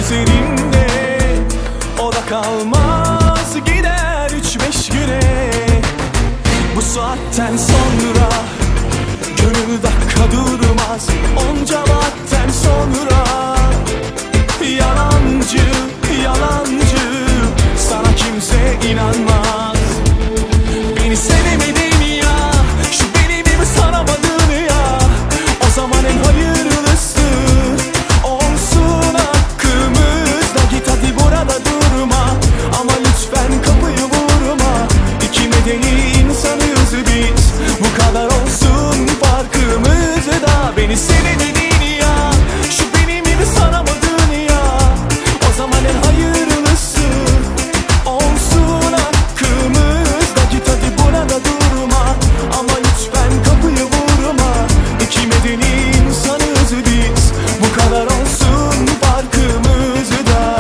üzerinde. O da kalmaz, gider 3-5 güne. Bu saatten sonra gönül dakika durmaz. Onca vakitten sonra yalancı, yalancı, sana kimse inanmaz. Beni sevemedin ya, şu beni mi sanamadın ya? O zaman en hayırlısı olsun hakkımızda. Git hadi burada durma, ama lütfen kapıyı vurma. İki medeni insanız biz, bu kadar olsun farkımızda. Beni sevemedin ya, şu beni mi sanamadın ya? O zaman en hayırlısı olsun hakkımızda. Git hadi burada durma, ama lütfen kapıyı vurma. İki medeni insanız biz, bu kadar olsun farkımızda.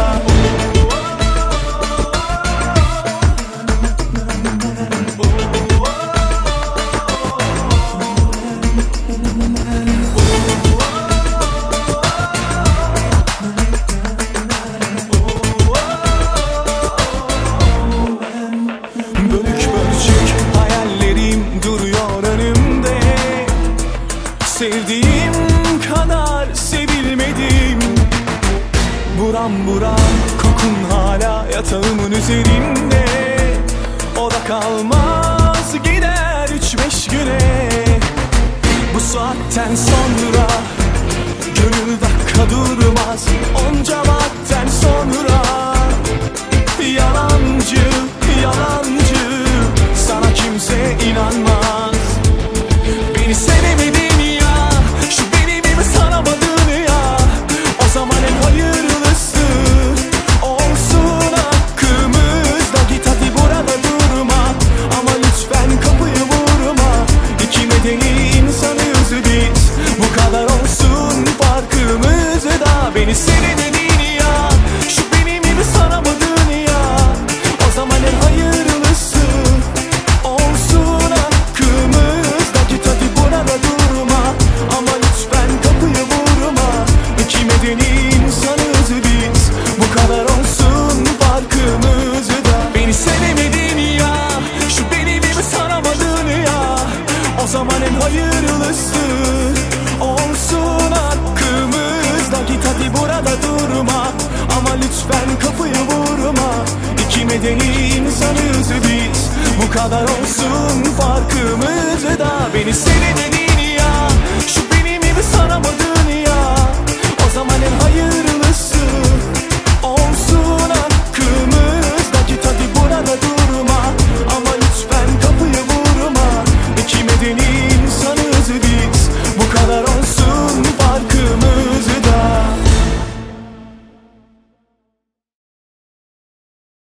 Bölük bölçük hayallerim duruyor önümde. Sevdiğim kadar sevilmedim. Buram buram kokun hala yatağımın üzerinde. O da kalmaz, gider 3-5 güne. Bu saatten sonra gönül dakika durmaz. Onca vakitten sonra yalancı, yalancı, sana kimse inanmaz. Beni sevemedin ya, şu beni mi sanamadın ya? O zaman en hayırlısı olsun hakkımızda. Git hadi burada durma, ama lütfen kapıyı vurma. İki medeni insanız biz, bu kadar olsun farkımızda. Beni sevemedin ya, şu beni mi sanamadın ya? O zaman en hayırlısı olsun hakkımızda. Git hadi burada durma, ama lütfen kapıyı vurma. İki medeni insanız biz, bu kadar olsun farkımızda. Beni sevemedin ya, şu beni mi sanamadın ya? O zaman en hayırlısı olsun hakkımızda. Git hadi burada durma, ama lütfen kapıyı vurma. İki medeni insanız biz, bu kadar olsun farkımızda. Beni sevemedin ya, şu beni mi sanamadın ya? O zaman en hayır